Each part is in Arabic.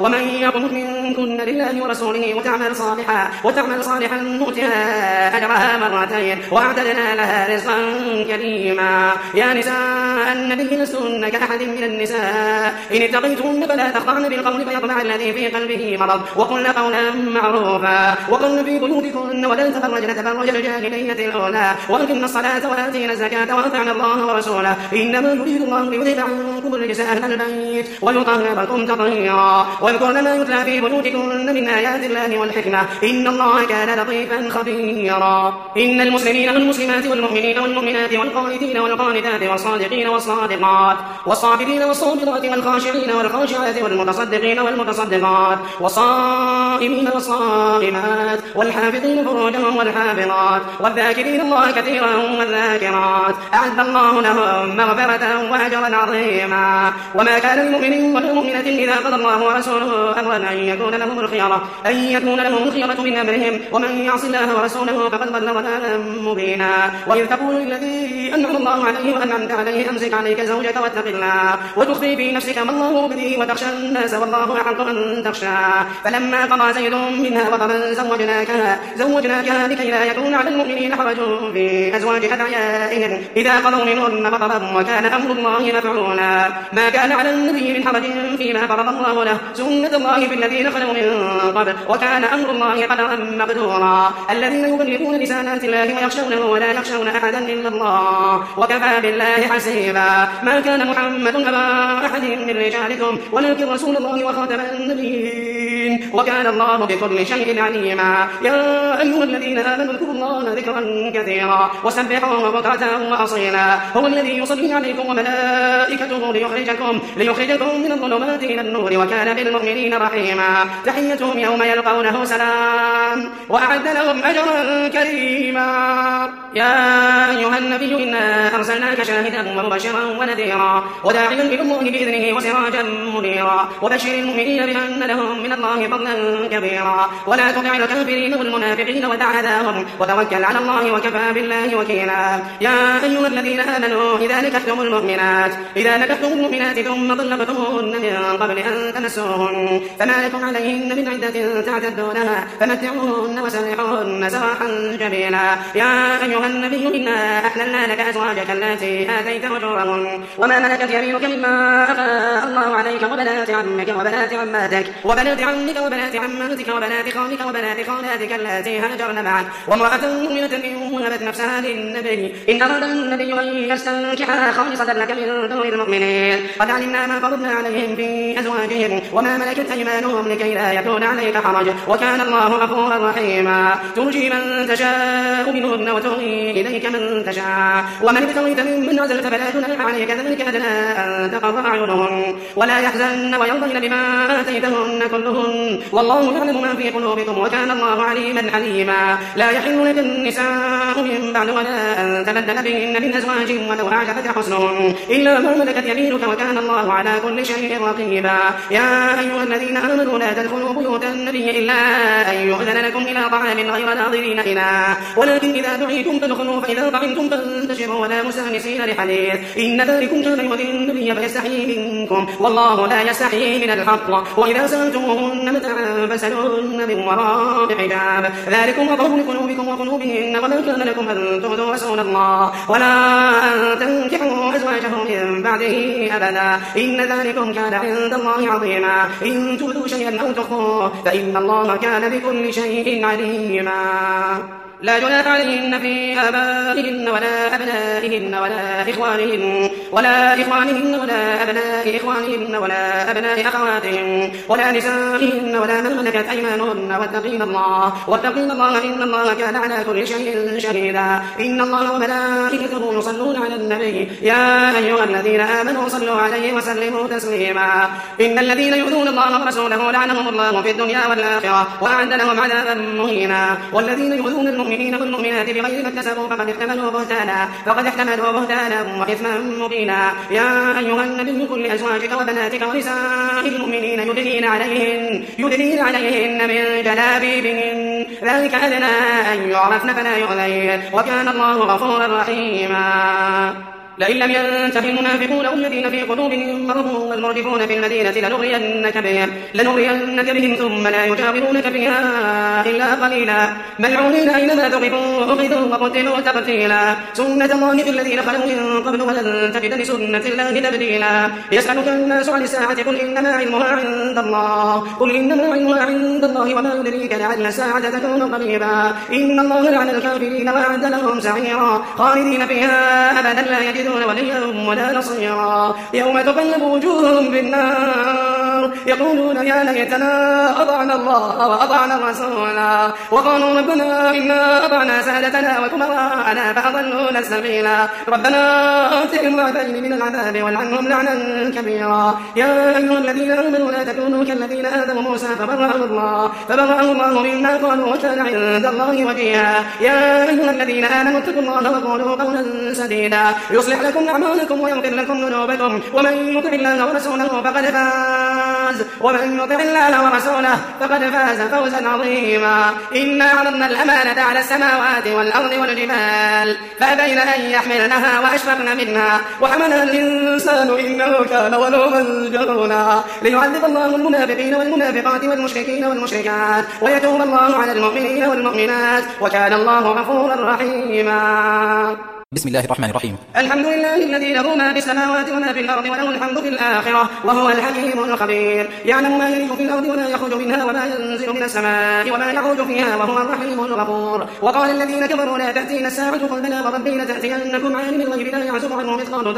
ومن يقنت منكن لله ورسوله وتعمل صالحا نؤتها أجرها مرتين وأعتدنا لها رزقا كريما. يا نساء النبي لستن كأحد من النساء إن اتقيتن فلا تخضعن بالقول فيطمع الذي في قلبه مرض وقلن قولا معروفا وقلن في بيوتكن ولا تبرجن تبرج الجاهلية الأولى وأقمن الصلاة وآتين الزكاة وأطعن الله ورسوله إنما يريد الله ليذهب عنكم الرجس أهل البيت ويطهركم تطهيرا. واذكرن ما يتلى في بيوتكن من آيات الله والحكمة إن الله كان لطيفا خبيرا. إن المسلمين والمسلمات والمؤمنين والمؤمنات والقانتين والقانتات والصادقين والصادقات والصابرين والصابرات والخاشعين والخاشعات والمتصدقين والمتصدقات والصائمين والصائمات والحافظين فروجهم والحافظات والذاكرين الله كثيرا والذاكرات أعد الله لهم مغفرة وأجرا عظيما. وما كان لمؤمن ولا مؤمنة إذا قضى الله ورسوله أمرا أن يكون لهم الخيرة من أمرهم ومن يعص الله ورسوله فقد ضل ضلالا مبينا. وإذ تقول للذي أنعم الله عليه وأنعمت عليه أمسك عليك زوجك واتق الله وتخفي في نفسك ما الله مبديه وتخشى الناس والله أحق أن تخشى. فلما قضى زيد منها وطرا زوجناكها لكي لا يكون على المؤمنين حرج في أزواج أدعيائهم إذا قضوا منهن وطرا وكان أمر الله مفعولا. ما كان على النبي من حرج فيما فرض الله له سنة الله في الذين خلوا من قبل وكان أمر الله قدرا مقدورا. الذين يبلغون رسالات الله ويخشونه ولا يخشون أحدا إلا الله وكفى بالله حسيبا. ما كان محمد أبا أحد من رجالكم ولكن رسول الله وخاتم النبيين وكان الله بكل شيء عليما. يا أيها الذين آمنوا اذكروا الله ذكرا كثيرا وسبحوه بكرة وأصيلا. هو الذي يصلي عليكم وملائكته ليخرجكم من الظلمات إلى النور وكان بالمؤمنين رحيما. تحيتهم يوم يلقونه سلام وأعد لهم أجرا كريما. يا أيها النبي إنا أرسلناك شاهدا ومبشرا ونذيرا وداعيا إلى الله بإذنه وسراجا منيرا وبشر المؤمنين بأن لهم من الله فضلا كبيرا. ولا تطع الكافرين والمنافقين ودع أذاهم وتوكل على الله وكفى بالله وكيلا. يا أيها الذين آمنوا إذا نكحتم المؤمنات ثم طلقتموهن من قبل أن تمسوهن فما لكم عليهن من عدة تعتدونها فمتعوهن وسرحوهن سراحا جميلا. يا أيها النبي إنا أحللنا لك أزواجك التي آتيت أجورهن وما ملكت يمينك مما أفاء الله عليك وبنات عمك وبنات عماتك وبنات عماتك وبنات خالك وبنات خالاتك التي هاجرن معك وامرأة مؤمنة إن وهبت نفسها للنبي إن أراد النبي أن يستنكحها خالصة لك من دون المؤمنين قد علمنا ما فرضنا عليهم في أزواجهم وما ملكت أيمانهم لكي لا يكون عليك حرج وكان الله غفورا رحيما. ترجي من تشاء منهن وتغني إليك من تشاء ومن ابتغيت ممن عزلت فلا جناح عليك ذلك أدنى أن تقر أعينهن ولا يحزن ويرضين بما آتيتهن كلهن والله يعلم ما في قلوبكم وكان الله عليما حليما. لا يحل لك النساء من بعد ولا أن تبدل بهن من أزواج ولو أعجبك حسنهن إلا ما ملكت يمينك وكان الله على كل شيء رقيبا. يا أيها الذين آمنوا لا تدخلوا بيوت النبي إلا أن يؤذن لكم إلى طعام غير ناظرين إناه ولكن إذا دعيتم فادخلوا فإذا طعمتم فانتشروا ولا مستأنسين لحديث إن ذلكم كان يؤذي النبي فيستحيي منكم والله لا يستحيي من الحق وإذا سألتموهن متاعا فاسألوهن من وراء حجاب ذلكم أطهر لقلوبكم وقلوبهن وما كان لكم أن تؤذوا رسول الله ولا أن تنكحوا أزواجه من بعده أبدا إن ذلكم كان عند الله عظيما. إن تبدوا شيئا أو تخفوه فإن الله كان بكل شيء عليما. لا جناح عليهن في آبائهن ولا أبنائهن ولا إخوانهن ولا أبناء إخوانهن ولا أبناء أخواتهن ولا نسائهن ولا من ملكت أيمانهن واتقين الله إن الله كان على كل شيء شهيدا. إن الله وملائكته يصلون على النبي يا أيها الذين آمنوا صلوا عليه وسلموا تسليما. إن الذين يؤذون الله ورسوله لعنهم الله في الدنيا والآخرة وأعد لهم عذابا مهينا. والذين يؤذون المؤمنين والمؤمنات بغير ما اكتسبوا فقد احتملوا بهتانا وإثما مبينا. يا أيها النبي قل لأزواجك وبناتك ونساء المؤمنين يدنين عليهن من جلابيبهن ذلك أدنى أن يعرفن فلا يؤذين وكان الله غفورا رحيما. لئن لم ينته المنافقون والذين في قلوبهم مرض والمرجفون في المدينة لنغرينك بهم ثم لا يجاورونك فيها إلا قليلا ملعونين أينما ثقفوا أخذوا وقتلوا تقتيلا سنة الله في الذين خلوا من قبل ولن تجد لسنة الله تبديلا يسألك الناس عن الساعة قل إنما علمها عند الله وما يدريك لعل الساعة تكون قريبا إن الله لعن الكافرين وأعد لهم سعيرا خالدين فيها أبدا لا يجدون وليا ولا نصيرا يوم تقلب وجوههم بالنار يقولون يا ليتنا أطعنا الله وأطعنا الرسولا وقالوا ربنا إنا أطعنا سادتنا وكبراءنا فأضلونا السبيلا ربنا آتهم ضعفين من العذاب والعنهم لعنا كبيرا يا أيها الذين آمنوا لا تكونوا كالذين آذوا موسى فبرأه الله مما قالوا وكان عند الله وجيها يا أيها الذين آمنوا اتقوا الله وقولوا قولا سديدا يصلح لكم أعمالكم ويغفر لكم ذنوبكم ومن يطع الله ورسوله فقد فاز فوزا عظيما إنا عرضنا الأمانة على السماوات والأرض والجبال فأبين أن يحملنها وأشفقن منها وحملها الإنسان إنه كان ظلوما جهولا ليعذب الله المنافقين والمنافقات والمشركين والمشركات ويتوب الله على المؤمنين والمؤمنات وكان الله غفورا رحيما. بسم الله الرحمن الرحيم. الحمد لله الذي له ما في السماوات وما في الأرض وله الحمد في الآخرة وهو الحكيم الخبير يعلم ما يلج في الأرض وما يخرج منها وما ينزل من السماء وما يعرج فيها وهو الرحيم الغفور. وقال الذين كفروا لا تأتينا الساعة قل بلى وربي لتأتينكم عالم الغيب لا يعزب عنه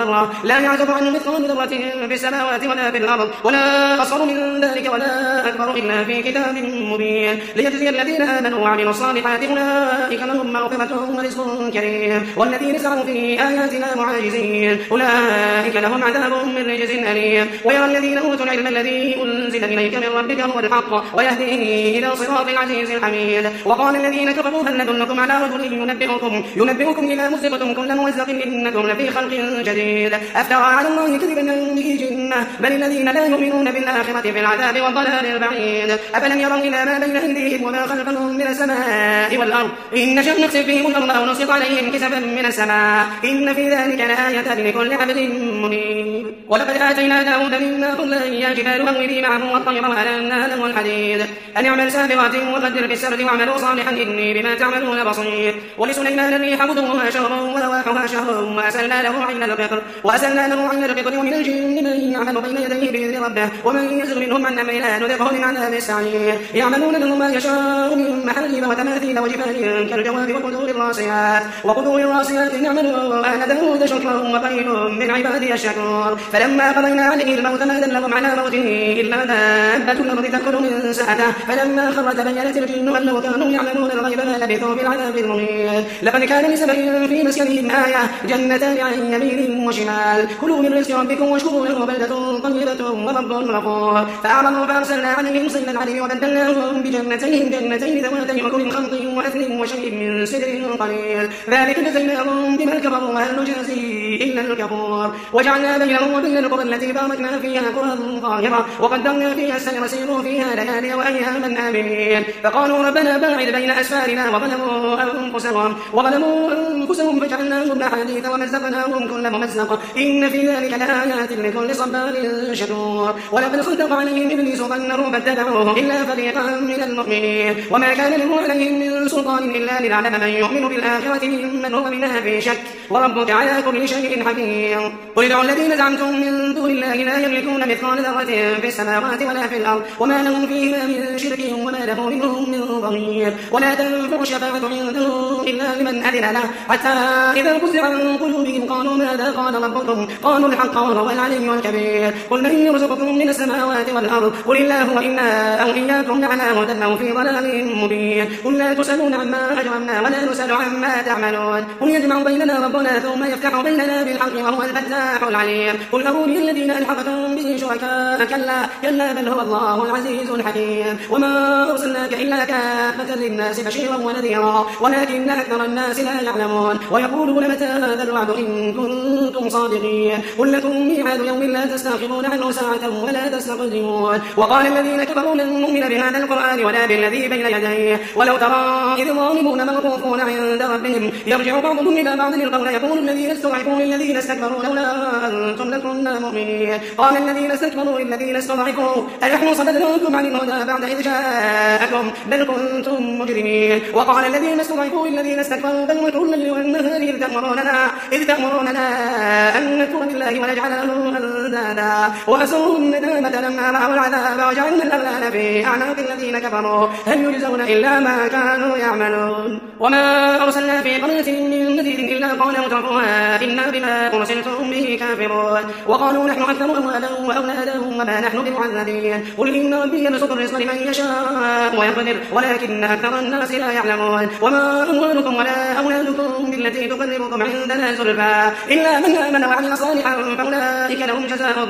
مثقال ذرة في السماوات ولا في الأرض ولا أصغر من ذلك ولا أكبر إلا في كتاب مبين ليجزي الذين آمنوا وعملوا الصالحات أولئك لهم مغفرة ورزق كريم والذين سعوا في آياتنا معاجزين أولئك لهم عذاب من رجز أليم. ويرى الذين أوتوا العلم الذي أنزل إليك من ربك هو الحق ويهديه إلى صراط العزيز الحميد. وقال الذين كفروا هل ندلكم على رجل ينبئكم إذا مزقتم كل ممزق إنكم لفي خلق جديد أفترى على الله كذبا أم به جنة بل الذين لا يؤمنون بالآخرة في العذاب والضلال البعيد. أفلم يروا إلى ما بين أيديهم وما خلفهم من السماء والأرض إن نشأ نخسف بهم الأرض أو نسقط عليهم كسفا من السماء إن في ذلك لآية لكل عبد منيب. ولقد آتينا داود منا فضلا يا جبال أوبي معه والطير وألنا له الحديد أن اعمل سابغات وقدر في السرد واعملوا صالحا إني بما تعملون بصير. ولسليمان الريح غدوها شهر ورواحها شهر وأسلنا له عين القطر ومن الجن من يعمل بين يديه بإذن ربه ومن يزغ منهم عن أمرنا نذقه من عذاب السعير. يعملون له ما يشاء من محاريب وتماثيل وجفان كالجواب وقدور الراسيات يعملوا آل داود شكرا وقليل من عبادي الشكور. فلما قضينا عليه الموت ما دلهم على موته إلا دابة الأرض تأكل من سأته فلما خر تبينت الجن أن لو كانوا يعلمون الغيب ما لبثوا بالعذاب المهين. لقد كان لسبع في مسكنهم آية جنتان عن يمين وشمال كلوا من رزق ربكم واشكروا له بلدة طيبة ورب غفور. فأعرضوا فأرسلنا عليهم صيدا العليم وبدلناهم جنتين ذواتي أكل خمط وأثل وشيء من سدر قليل ذلك جزيناهم بما كفروا وهل نجازي إلا الكفور. وجعلنا بينهم وبين القرى التي باركنا فيها قرى ظاهرة وقدرنا فيها السير سيروا فيها ليالي وأياما آمنين. فقالوا ربنا باعد بين أسفارنا وظلموا أنفسهم فجعلناهم أحاديث ومزقناهم كل ممزق إن في ذلك لآيات لكل صبار شكور. ولقد خلق عليهم إبليس ظنه فاتبعوه إلا فريقا من المؤمنين وما كان له عليهم من سلطان إلا لنعلم من يؤمن بالآخرة ممن هو منها في شك وربك على كل شيء حكيم. قل ادعوا الذين زعمتم من دون الله لا يملكون مثقال ذرة في السماوات ولا في الأرض وما لهم فيها من شرك وما له منهم من ظهير. ولا تنفع الشفاعة عنده إلا لمن أذن له حتى إذا فزع عن قلوبهم قالوا ماذا قال ربكم قالوا الحق وهو العلي الكبير. قل من يرزقكم من السماوات والأرض قل الله وإنا أو إياكم لعلى هدى أو في ضلال مبين. قل لا تسألون عما أجرمنا ولا نسأل عما تعملون. قل يجمع بيننا ربنا ثم يفتح بيننا بالحق وهو الفتاح العليم. قل أروني الذين ألحقتم به شركاء كلا بل هو الله العزيز الحكيم. وما أرسلناك إلا كافة للناس بشيرا ونذيرا ولكن أكثر الناس لا يعلمون. ويقولون متى هذا الوعد إن كنتم صادقين. قل لكم ميعاد يوم لا تستأخرون عنه ساعة ولا تستقدمون. وقال الذين كفروا لن نؤمن بهذا القرآن ولا بالذي بين يديه ولو ترى إذ الظالمون موقوفون عند ربهم يرجع بعضهم إلى بعض القول يقول الذين استضعفوا للذين استكبروا لولا أنتم لكنا مؤمنين قال الذين استكبروا للذين استضعفوا أنحن صددناكم عن الهدى بعد إذ جاءكم بل كنتم مجرمين وقال الذين استضعفوا للذين استكبروا بل مكروا الليل والنهار إذ تأمروننا أن نكفر بالله ونجعل له أندادا وأسروا الندامة لما رأوا العذاب وجعلنا الأغلال في أعناق الذين كفروا هل يجزون إلا ما كانوا يعملون وما أرسلنا في قرية من نذير إلا قال مترفوها إنا بما أرسلتم به كافرون وقالوا نحن أكثر أموالا وأولادا وما نحن بمعذبين قل إن ربي يبسط الرزق لمن يشاء ويقدر ولكن أكثر الناس لا يعلمون وما أموالكم ولا أولادكم بالتي تقربكم عندنا زلفى إلا من آمن وعمل صالحا فأولئك لهم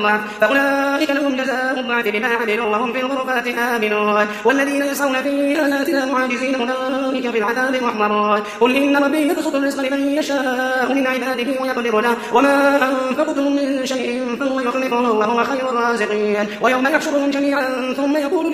جزاء الضعف بما عملوا وهم في الغرفات آمنون والذين يسعون في آياتنا معاجزين أولئك في العذاب محضرون قل إن ربي يبسط الرزق لمن يشاء من عباده ويقدر له وما أنفقتم من شيء فهو يخلفه وهو خير الرازقين ويوم يحشرهم جميعا ثم يقول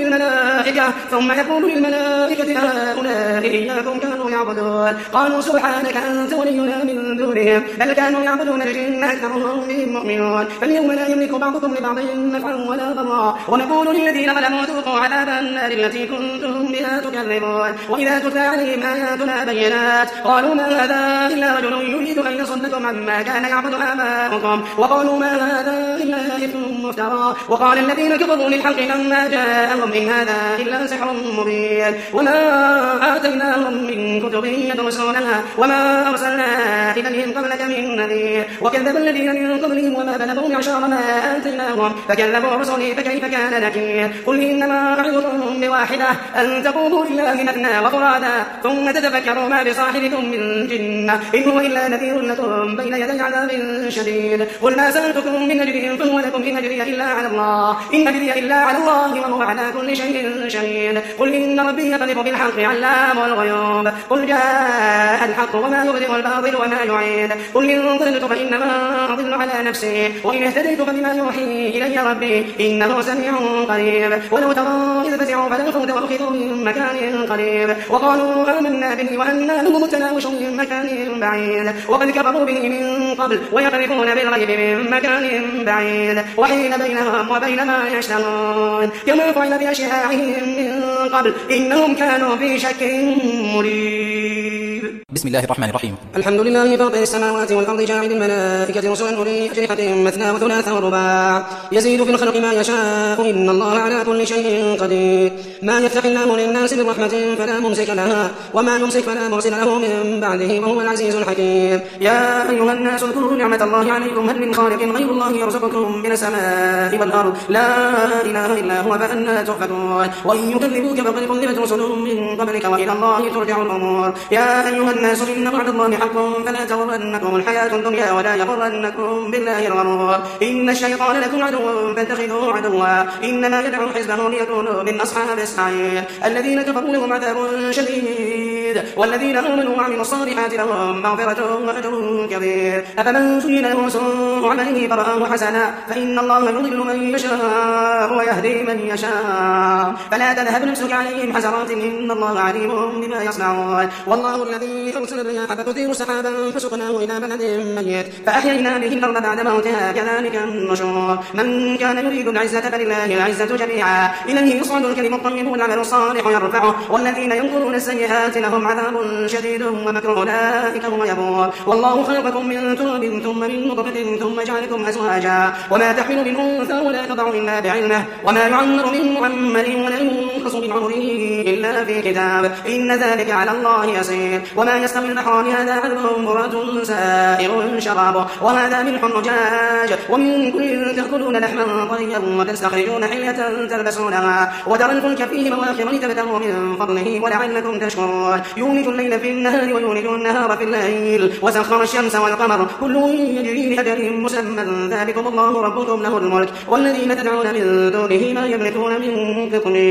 للملائكة هؤلاء إياكم كانوا يعبدون قالوا سبحانك أنت ولينا من دونهم بل كانوا يعبدون الجن أكثرهم بهم مؤمنون فاليوم لا يملك بعضكم لبعض نفعا ولا ضرا ونقول للذين ظلموا ذوقوا عذاب النار التي كنتم بها تكذبون وإذا تتلى عليهم آياتنا بينات قالوا ما هذا إلا رجل يريد أن يصدكم عما كان يعبد آباؤكم وقالوا ما هذا إلا إثم مفترى وقال الذين كفروا للحق لما جاءهم إن هذا إلا سحر مبين وما آتيناهم من كتب يدرسونها وما أرسلنا إليهم قبلك من نذير وكذب الذين من قبلهم وما بلغوا معشار ما آتيناهم فكذبوا رسلي فكيف كان نكير قل إنما أعظكم بواحدة أن تقوموا لله مثنى وفرادا ثم تتفكروا ما بصاحبكم من جنة إن هو إلا نذير لكم بين يدي عذاب شديد قل ما سألتكم من أجر فهو لكم إن أجري إلا على الله وهو على كل شيء شهيد قل إن ربي يقذف بالحق علام الغيوب قل جاء الحق وما يبدئ الباطل وما يعيد قل إن ضللت فإنما أضل على نفسي وإن اهتديت فبما يوحي إلي ربي إنه سميع قريب ولو ترى إذ فزعوا فلا فوت وأخذوا من مكان قريب وقالوا آمنا به وأنا لهم التناوش من مكان بعيد وقد كفروا به من قبل ويقذفون بالغيب من مكان بعيد وحيل بينهم وبين ما يشتهون كما فعل بأشياعهم من قبل إنهم كانوا في شك مريب. بسم الله الرحمن الرحيم. الحمد لله فاطر السماوات والأرض جاعل الملائكة رسلا أولي أجنحة مثنى وثلاث ورباع يزيد في الخلق ما يشاء إن الله على كل شيء قدير ما يفتح الله للناس من رحمة فلا ممسك لها وما يمسك فلا مرسل له من بعده وهو العزيز الحكيم. يا أيها الناس اذكروا نعمة الله عليكم هل من خالق غير الله يرزقكم من السماء والأرض لا إله إلا هو فأنى تؤفكون وإن يكذبوك فقد كذبت رسل من قبلك وإلى الله ترجع الأمور. يا أيها الناس إن وعد الله حق فلا تغرنكم الحياة الدنيا ولا يغرنكم بالله الغرور إن الشيطان لكم عدو فاتخذوه عدوا إنما يدعو حزبه ليكونوا من أصحاب السعير الذين كفروا لهم عذاب شديد والذين آمنوا وعملوا الصالحات لهم مغفرة وأجر كبير. أفمن زين له سوء عمله فرآه حسنا فإن الله يضل من يشاء ويهدي من يشاء فلا تذهب نفسك عليهم حسرات إن الله عليم بما يصنعون. والله الذي أرسل الرياح فتثير سحابا فسقناه إلى بلد ميت فأحيينا به الأرض بعد موتها كذلك النشور. من كان يريد العزة فلله العزة جميعا إليه يصعد الكلم الطيب والعمل الصالح يرفعه والذين ينكرون السيئات لهم عذاب شديد ومكر أولئك هو يبور. والله خلقكم من تراب ثم من نطفة ثم جعلكم أزواجا وما تحمل من أنثى ولا تضع إلا بعلمه وما يعمر من معمر ولا ينقص من عمره إلا في كتاب إن ذلك على الله يسير. وما يستوي البحران هذا عذب فرات سائر شرابه وهذا ملح أجاج ومن كل تأكلون لحما طريا وتستخرجون حلية تلبسونها وترى الفلك فيه مواخر لتبتغوا من فضله ولعلكم تشكرون. يولج الليل في النهار ويولج النهار في الليل وسخر الشمس والقمر كل يجري لأجل مسمى ذلكم الله ربكم له الملك والذين تدعون من دونه ما يملكون من قطمير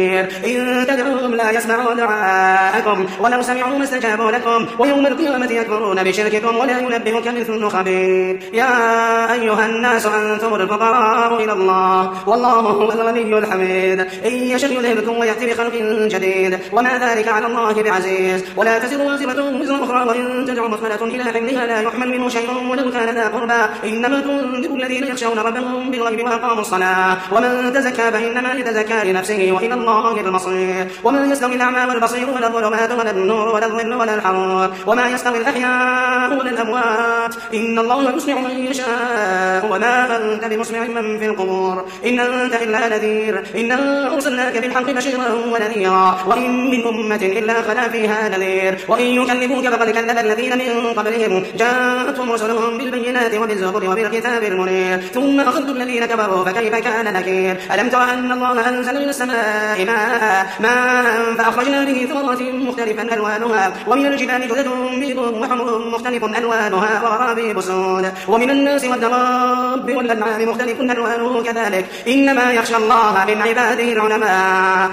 إن تدعوهم لا يسمعوا دعاءكم ولو سمعوا ما استجابوا لكم ويوم القيامة يكفرون بشرككم ولا ينبئك مثل خبير. يا أيها الناس أنتم الفقراء إلى الله والله هو الغني الحميد. إن يشأ يذهبكم ويأتي بخلق جديد وما ذلك على الله بعزيز. ولا تزر وازرة وزر أخرى وإن تدع مثقلة إلى حملها لا يحمل منه شيء ولو كان ذا قربى إنما تنذر الذين يخشون ربهم بالغيب وأقاموا الصلاة ومن تزكى فإنما يتزكى لنفسه وإلى الله المصير. وما يستوي الأعمى والبصير ولا الظلمات ولا النور ولا الظل ولا الحرور وما يستوي الأحياء ولا الأموات إن الله يسمع من يشاء وما أنت بمسمع من في القبور إن أنت إلا نذير. إنا أرسلناك بالحق بشيرا ونذيرا وإن من أمة إلا خلا فيها نذير وإن يكذبوك فقد كذب الذين من قبلهم جاءتهم رسلهم بالبينات وبالزبر وبالكتاب المنير ثم أخذت الذين كفروا فكيف كان نكير. ألم تر أن الله أنزل من السماء ماء فأخرجنا به ثمرات مختلفا ألوانها ومن الجبال جدد بيض وحمر مختلف ألوانها وغرابيب سود ومن الناس والدواب والأنعام مختلف ألوانه كذلك إنما يخشى الله من عباده العلماء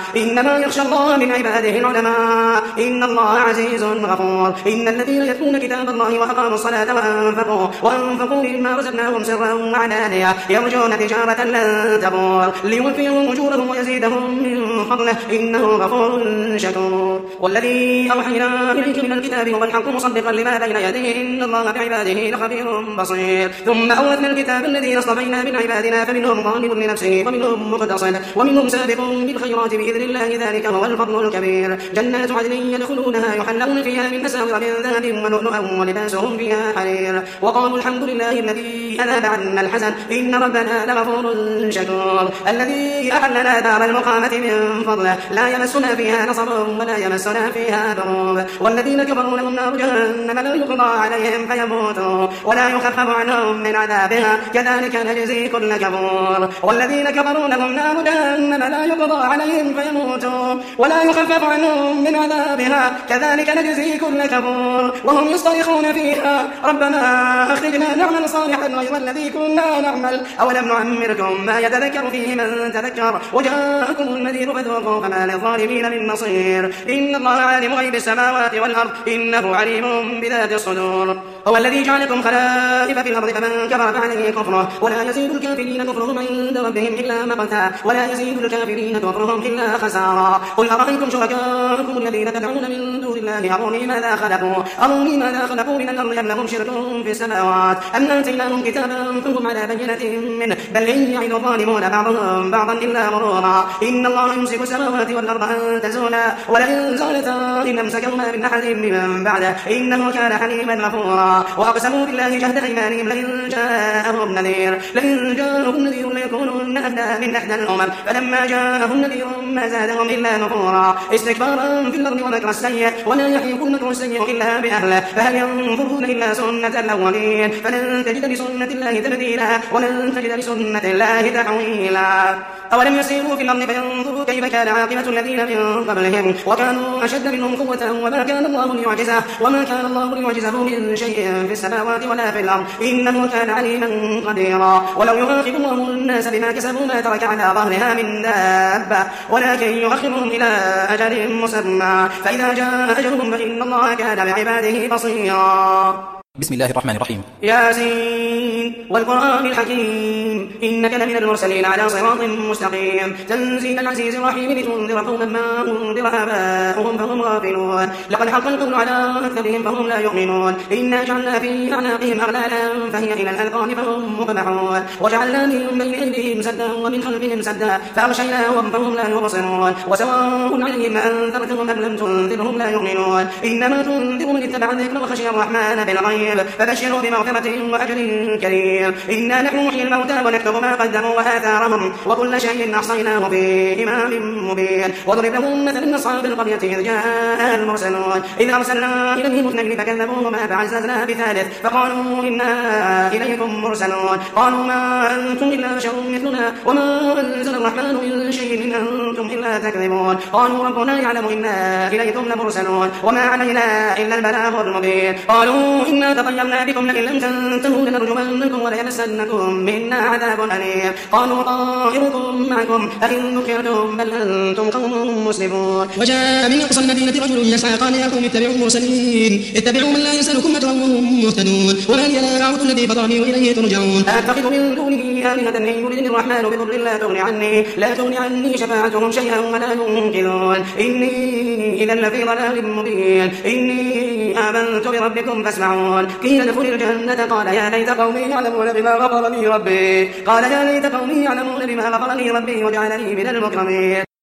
إن الله عزيز غفور. إن الذين يتلون كتاب الله وأقاموا الصلاة وأنفقوا مما رزقناهم سرا وعلانية يرجون تجارة لن تبور ليوفيهم أجورهم ويزيدهم من فضله إنه غفور شكور. والذي أوحينا إليك من الكتاب هو الحق مصدقا لما بين يديه إن الله بعباده لخبير بصير. ثم أورثنا الكتاب الذين اصطفينا من عبادنا فمنهم ظالم لنفسه ومنهم مقتصد ومنهم سابق بالخيرات بإذن الله ذلك هو الفضل الكبير. جنات عدن يدخلونها يحلون فيها من أساور من ذهب ولؤلؤا ولباسهم فيها حرير وقالوا الحمد لله الذي أذهب عنا الحزن إن ربنا لغفور شكور. الذي أحلنا دار المقامة من فضله لا يمسنا فيها نصب ولا يمسنا فيها ضروب. والذين كفروا لهم نار جهنم لا يقضى عليهم فيموتوا ولا يخفف عنهم من عذابها كذلك نجزي كل كفور. والذين كفروا لهم نار جهنم لا يقضى عليهم فيموتوا ولا يخفف عنهم من عذابها كذلك نجزي كل كفور. وهم يصطرخون فيها ربنا أخرجنا نعمل صالحا غير الذي كنا نعمل أولم نعمركم ما يتذكر فيه من تذكر وجاءكم النذير فذوقوا فما للظالمين من نصير. إن الله عالم غيب السماوات والأرض إنه عليم بذات الصدور. هو الذي جعلكم خلائف في الأرض فمن كفر فعليه كفره ولا يزيد الكافرين كفرهم عند ربهم إلا مقتا ولا يزيد الكافرين كفرهم إلا خسارا. قل أرأيتم شركاءكم الذين تدعون من دون الله أروني ماذا خلقوا من الأرض أم لهم شرك في السماوات أم آتيناهم كتابا فهم على بينة منه بل إن يعد الظالمون بعضهم بعضا إلا غرورا. إن الله يمسك السماوات والأرض أن تزولا ولئن زالتا إن أمسكهما من أحد من بعده إنه كان حليما غفورا. وأقسموا بالله جهد أيمانهم لئن جاءهم نذير ليكونن أهدى من إحدى الأمم فلما جاءهم نذير ما زادهم إلا نفورا استكبارا في الأرض ومكر السيء ولا يحيق المكر السيء إلا بأهله فهل ينظرون إلا سنة الأولين فلن تجد لسنة الله تبديلا ولن تجد لسنة الله تحويلا. أولم يسيروا في الأرض فينظروا كيف كان عاقبة الذين من قبلهم وكانوا أشد منهم قوة وما كان الله ليعجزه من شيء في السماوات ولا في الأرض إنه كان عليما قديرا. ولو يؤاخذ الله الناس بما كسبوا ما ترك على ظهرها من دابة ولكن يؤخرهم إلى أجل مسمى فإذا جاء أجلهم فإن الله كان بعباده بصيرا. بسم الله الرحمن الرحيم. ياسين والقرآن الحكيم إنك لمن المرسلين على صراط مستقيم تنزيل العزيز الرحيم لتنذر قوما ما أنذر آباؤهم فهم غافلون لقد حق القول على أكثرهم فهم لا يؤمنون إنا جعلنا في أعناقهم أغلالا فهي إلى الأذقان فهم مقمحون وجعلنا من بين أيديهم سدا ومن خلفهم سدا فأغشيناهم فهم لا يبصرون وسواء عليهم أنذرتهم أم لم تنذرهم لا يؤمنون إنما تنذر من اتبع الذكر وخشي الرحمن بالغيب فبشروا بمغفرة وأجر كريم. إنا نحن نحيي الموتى ونكتب ما قدموا وآثارهم وكل شيء أحصيناه في إمام مبين. وضرب لهم مثل أصحاب القرية إذ جاء المرسلون إذ أرسلنا إليهم اثنين فكذبوهما فعززنا بثالث فقالوا إنا إليكم مرسلون قالوا ما أنتم إلا بشر مثلنا وما أنزل الرحمن من شيء إن أنتم إلا تكذبون قالوا ربنا يعلم إنا إليكم لمرسلون وما علينا إلا البلاغ المبين. قالوا إنا تطيرنا بكم لئن لم تنتهوا لنرجمنكم وليمسنكم منا عذاب أليم قالوا طائركم معكم أئن ذكرتم بل أنتم قوم مسرفون وجاء من أقصى المدينة رجل يسعى قال يا قوم اتبعوا المرسلين اتبعوا من لا يسألكم أجرا وهم مهتدون وما لي لا أعبد الذي فطرني وإليه ترجعون أتخذ من دونه آلهة إن يردني الرحمن بضر لا تغني عني شفاعتهم شيئا ولا ينقذون إني إذا لفي ضلال مبين إني آمنت بربكم فاسمعون قيل ادخل الجنة قال يا ليت قومي يعلمون بما غفر لي ربي وجعلني من المكرمين